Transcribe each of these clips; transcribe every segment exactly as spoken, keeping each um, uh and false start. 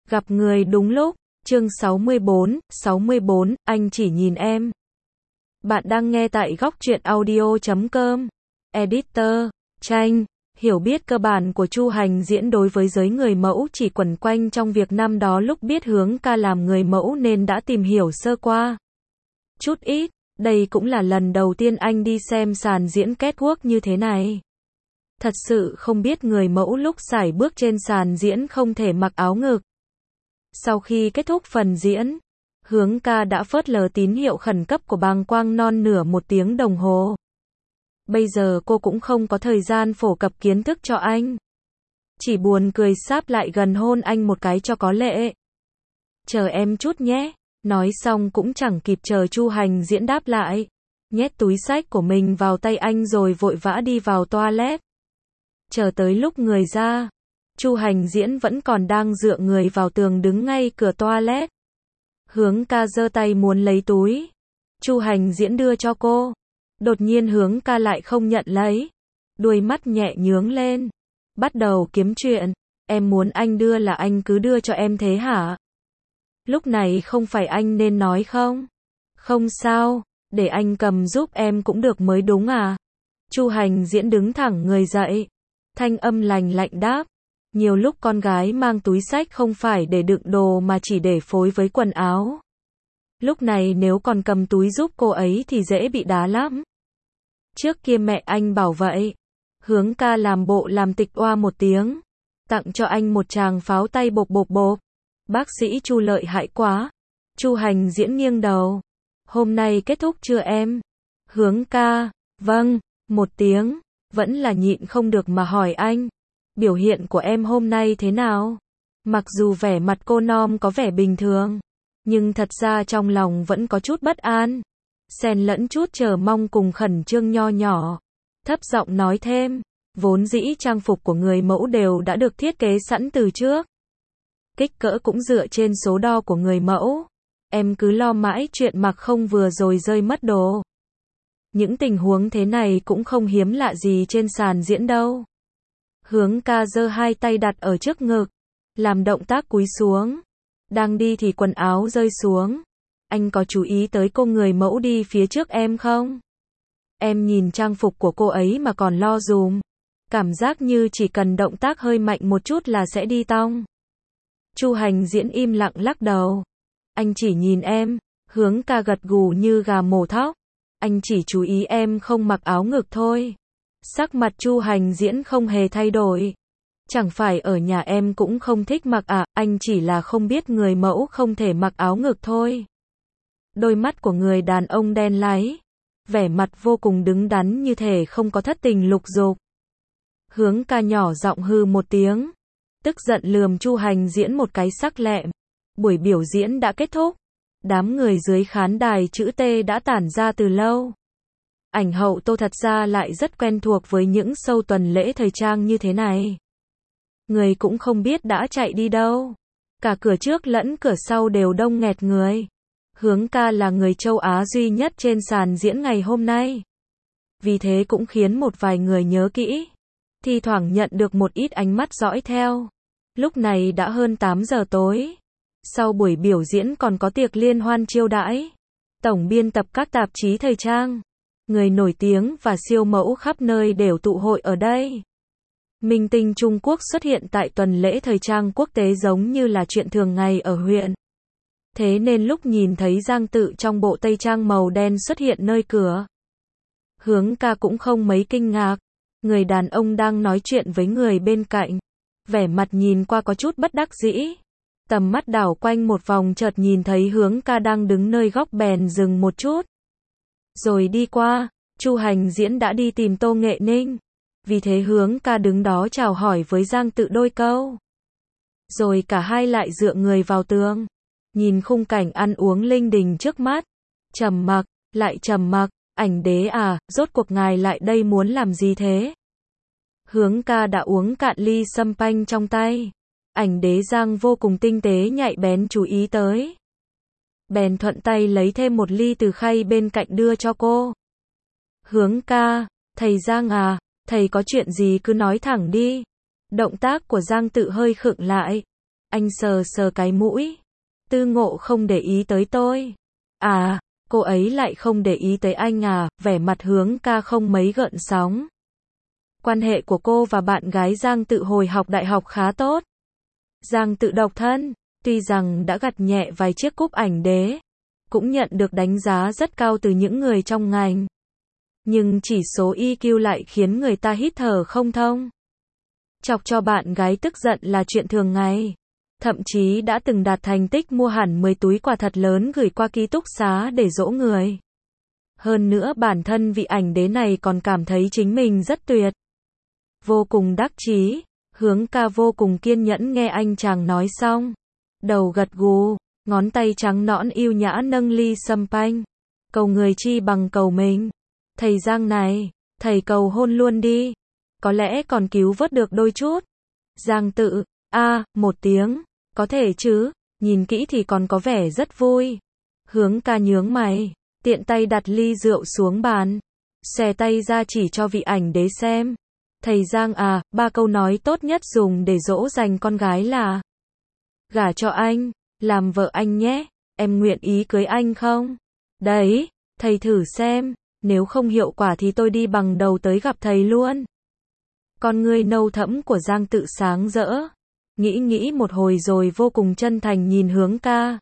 Gặp người đúng lúc, chương sáu mươi bốn, sáu mươi bốn, anh chỉ nhìn em. Bạn đang nghe tại góc truyện audio chấm com. Editor, Tranh. Hiểu biết cơ bản của Chu Hành Diễn đối với giới người mẫu chỉ quẩn quanh trong việc năm đó lúc biết Hướng ca làm người mẫu nên đã tìm hiểu sơ qua. Chút ít, đây cũng là lần đầu tiên anh đi xem sàn diễn catwalk như thế này. Thật sự không biết người mẫu lúc sải bước trên sàn diễn không thể mặc áo ngực. Sau khi kết thúc phần diễn, Hướng ca đã phớt lờ tín hiệu khẩn cấp của bàng quang non nửa một tiếng đồng hồ. Bây giờ cô cũng không có thời gian phổ cập kiến thức cho anh. Chỉ buồn cười sáp lại gần hôn anh một cái cho có lệ. Chờ em chút nhé. Nói xong cũng chẳng kịp chờ Chu Hành Diễn đáp lại. Nhét túi xách của mình vào tay anh rồi vội vã đi vào toilet. Chờ tới lúc người ra, Chu Hành Diễn vẫn còn đang dựa người vào tường đứng ngay cửa toilet. Hướng ca giơ tay muốn lấy túi. Chu Hành Diễn đưa cho cô. Đột nhiên Hướng ca lại không nhận lấy. Đuôi mắt nhẹ nhướng lên. Bắt đầu kiếm chuyện. Em muốn anh đưa là anh cứ đưa cho em thế hả? Lúc này không phải anh nên nói không? Không sao, để anh cầm giúp em cũng được mới đúng à? Chu Hành Diễn đứng thẳng người dậy. Thanh âm lành lạnh đáp. Nhiều lúc con gái mang túi xách không phải để đựng đồ mà chỉ để phối với quần áo. Lúc này nếu còn cầm túi giúp cô ấy thì dễ bị đá lắm. Trước kia mẹ anh bảo vậy. Hướng ca làm bộ làm tịch oa một tiếng. Tặng cho anh một tràng pháo tay bộp bộp bộp. Bác sĩ Chu lợi hại quá. Chu Hành Diễn nghiêng đầu. Hôm nay kết thúc chưa em? Hướng ca. Vâng. Một tiếng. Vẫn là nhịn không được mà hỏi anh. Biểu hiện của em hôm nay thế nào? Mặc dù vẻ mặt cô nom có vẻ bình thường. Nhưng thật ra trong lòng vẫn có chút bất an. Xen lẫn chút chờ mong cùng khẩn trương nho nhỏ. Thấp giọng nói thêm. Vốn dĩ trang phục của người mẫu đều đã được thiết kế sẵn từ trước. Kích cỡ cũng dựa trên số đo của người mẫu. Em cứ lo mãi chuyện mặc không vừa rồi rơi mất đồ. Những tình huống thế này cũng không hiếm lạ gì trên sàn diễn đâu. Hướng ca giơ hai tay đặt ở trước ngực. Làm động tác cúi xuống. Đang đi thì quần áo rơi xuống. Anh có chú ý tới cô người mẫu đi phía trước em không? Em nhìn trang phục của cô ấy mà còn lo dùm. Cảm giác như chỉ cần động tác hơi mạnh một chút là sẽ đi tong. Chu Hành Diễn im lặng lắc đầu. Anh chỉ nhìn em. Hướng ca gật gù như gà mổ thóc. Anh chỉ chú ý em không mặc áo ngực thôi. Sắc mặt Chu Hành Diễn không hề thay đổi. Chẳng phải ở nhà em cũng không thích mặc à, anh chỉ là không biết người mẫu không thể mặc áo ngực thôi. Đôi mắt của người đàn ông đen láy. Vẻ mặt vô cùng đứng đắn như thể không có thất tình lục dục. Hướng ca nhỏ giọng hư một tiếng. Tức giận lườm Chu Hành Diễn một cái sắc lẹm. Buổi biểu diễn đã kết thúc. Đám người dưới khán đài chữ T đã tản ra từ lâu. Ảnh hậu Tô thật ra lại rất quen thuộc với những show tuần lễ thời trang như thế này. Người cũng không biết đã chạy đi đâu. Cả cửa trước lẫn cửa sau đều đông nghẹt người. Hướng ca là người châu Á duy nhất trên sàn diễn ngày hôm nay. Vì thế cũng khiến một vài người nhớ kỹ. Thi thoảng nhận được một ít ánh mắt dõi theo. Lúc này đã hơn tám giờ tối. Sau buổi biểu diễn còn có tiệc liên hoan chiêu đãi. Tổng biên tập các tạp chí thời trang. Người nổi tiếng và siêu mẫu khắp nơi đều tụ hội ở đây. Minh tinh Trung Quốc xuất hiện tại tuần lễ thời trang quốc tế giống như là chuyện thường ngày ở huyện. Thế nên lúc nhìn thấy Giang Tự trong bộ tây trang màu đen xuất hiện nơi cửa. Hướng ca cũng không mấy kinh ngạc. Người đàn ông đang nói chuyện với người bên cạnh. Vẻ mặt nhìn qua có chút bất đắc dĩ. Tầm mắt đảo quanh một vòng chợt nhìn thấy Hướng ca đang đứng nơi góc bèn dừng một chút. Rồi đi qua, Chu Hành Diễn đã đi tìm Tô Nghệ Ninh. Vì thế Hướng ca đứng đó chào hỏi với Giang Tự đôi câu. Rồi cả hai lại dựa người vào tường. Nhìn khung cảnh ăn uống linh đình trước mắt. Trầm mặc, lại trầm mặc, ảnh đế à, rốt cuộc ngài lại đây muốn làm gì thế? Hướng ca đã uống cạn ly sâm panh trong tay. Ảnh đế Giang vô cùng tinh tế nhạy bén chú ý tới. Bèn thuận tay lấy thêm một ly từ khay bên cạnh đưa cho cô. Hướng ca, thầy Giang à, thầy có chuyện gì cứ nói thẳng đi. Động tác của Giang Tự hơi khựng lại. Anh sờ sờ cái mũi. Tư Ngộ không để ý tới tôi. À, cô ấy lại không để ý tới anh à, vẻ mặt Hướng ca không mấy gợn sóng. Quan hệ của cô và bạn gái Giang Tự hồi học đại học khá tốt. Giang Tự độc thân, tuy rằng đã gặt nhẹ vài chiếc cúp ảnh đế, cũng nhận được đánh giá rất cao từ những người trong ngành. Nhưng chỉ số i kiu lại khiến người ta hít thở không thông. Chọc cho bạn gái tức giận là chuyện thường ngày. Thậm chí đã từng đạt thành tích mua hẳn mười túi quà thật lớn gửi qua ký túc xá để dỗ người. Hơn nữa bản thân vị ảnh đế này còn cảm thấy chính mình rất tuyệt. Vô cùng đắc chí, Hướng ca vô cùng kiên nhẫn nghe anh chàng nói xong. Đầu gật gù, ngón tay trắng nõn yêu nhã nâng ly sâm panh. Cầu người chi bằng cầu mình. Thầy Giang này, thầy cầu hôn luôn đi. Có lẽ còn cứu vớt được đôi chút. Giang Tự, a à, một tiếng. Có thể chứ, nhìn kỹ thì còn có vẻ rất vui. Hướng ca nhướng mày, tiện tay đặt ly rượu xuống bàn. Xòe tay ra chỉ cho vị ảnh đế xem. Thầy Giang à, ba câu nói tốt nhất dùng để dỗ dành con gái là: gả cho anh, làm vợ anh nhé, em nguyện ý cưới anh không? Đấy, thầy thử xem, nếu không hiệu quả thì tôi đi bằng đầu tới gặp thầy luôn. Con ngươi nâu thẫm của Giang Tự sáng rỡ. Nghĩ nghĩ một hồi rồi vô cùng chân thành nhìn Hướng ca.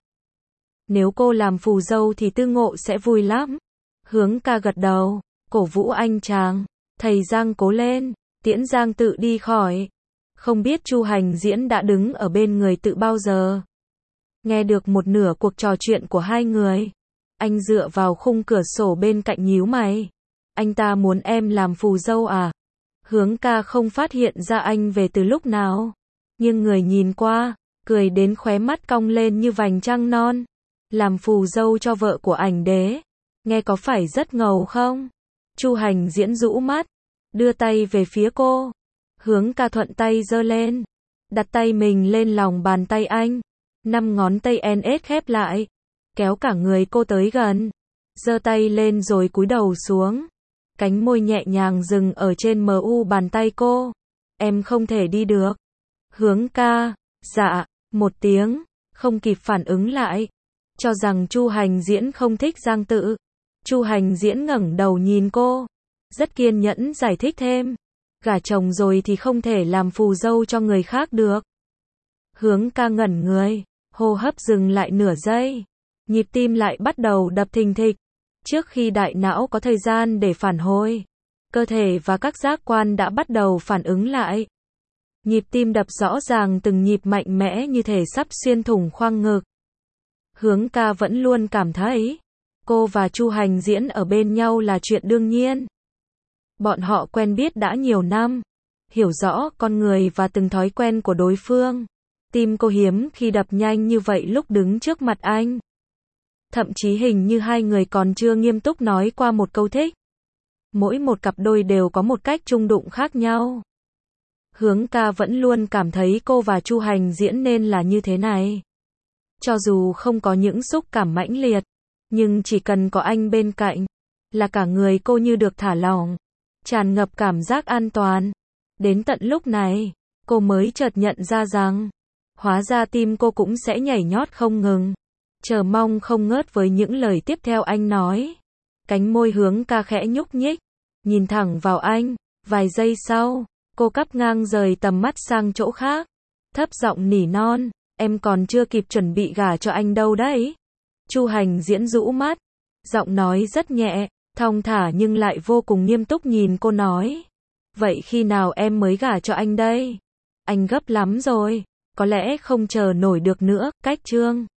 Nếu cô làm phù dâu thì Tư Ngộ sẽ vui lắm. Hướng ca gật đầu, cổ vũ anh chàng. Thầy Giang cố lên, tiễn Giang Tự đi khỏi. Không biết Chu Hành Diễn đã đứng ở bên người Tự bao giờ. Nghe được một nửa cuộc trò chuyện của hai người. Anh dựa vào khung cửa sổ bên cạnh nhíu mày. Anh ta muốn em làm phù dâu à? Hướng ca không phát hiện ra anh về từ lúc nào. Nhưng người nhìn qua, cười đến khóe mắt cong lên như vành trăng non. Làm phù dâu cho vợ của ảnh đế. Nghe có phải rất ngầu không? Chu Hành Diễn rũ mắt, đưa tay về phía cô. Hướng ca thuận tay giơ lên, đặt tay mình lên lòng bàn tay anh. Năm ngón tay en ết khép lại, kéo cả người cô tới gần. Giơ tay lên rồi cúi đầu xuống. Cánh môi nhẹ nhàng dừng ở trên mờ u bàn tay cô. Em không thể đi được. Hướng ca, dạ, một tiếng, không kịp phản ứng lại. Cho rằng Chu Hành Diễn không thích Giang Tự. Chu Hành Diễn ngẩng đầu nhìn cô, rất kiên nhẫn giải thích thêm. Gả chồng rồi thì không thể làm phù dâu cho người khác được. Hướng ca ngẩn người, hô hấp dừng lại nửa giây. Nhịp tim lại bắt đầu đập thình thịch. Trước khi đại não có thời gian để phản hồi, cơ thể và các giác quan đã bắt đầu phản ứng lại. Nhịp tim đập rõ ràng từng nhịp mạnh mẽ như thể sắp xuyên thủng khoang ngực. Hướng ca vẫn luôn cảm thấy, cô và Chu Hành Diễn ở bên nhau là chuyện đương nhiên. Bọn họ quen biết đã nhiều năm, hiểu rõ con người và từng thói quen của đối phương. Tim cô hiếm khi đập nhanh như vậy lúc đứng trước mặt anh. Thậm chí hình như hai người còn chưa nghiêm túc nói qua một câu thích. Mỗi một cặp đôi đều có một cách chung đụng khác nhau. Hướng ca vẫn luôn cảm thấy cô và Chu Hành Diễn nên là như thế này. Cho dù không có những xúc cảm mãnh liệt, nhưng chỉ cần có anh bên cạnh, là cả người cô như được thả lỏng, tràn ngập cảm giác an toàn. Đến tận lúc này, cô mới chợt nhận ra rằng, hóa ra tim cô cũng sẽ nhảy nhót không ngừng. Chờ mong không ngớt với những lời tiếp theo anh nói. Cánh môi Hướng ca khẽ nhúc nhích, nhìn thẳng vào anh. Vài giây sau, cô cắp ngang rời tầm mắt sang chỗ khác, thấp giọng nỉ non, em còn chưa kịp chuẩn bị gả cho anh đâu đấy. Chu Hành Diễn rũ mắt, giọng nói rất nhẹ, thong thả nhưng lại vô cùng nghiêm túc nhìn cô nói. Vậy khi nào em mới gả cho anh đây? Anh gấp lắm rồi, có lẽ không chờ nổi được nữa. Cách chương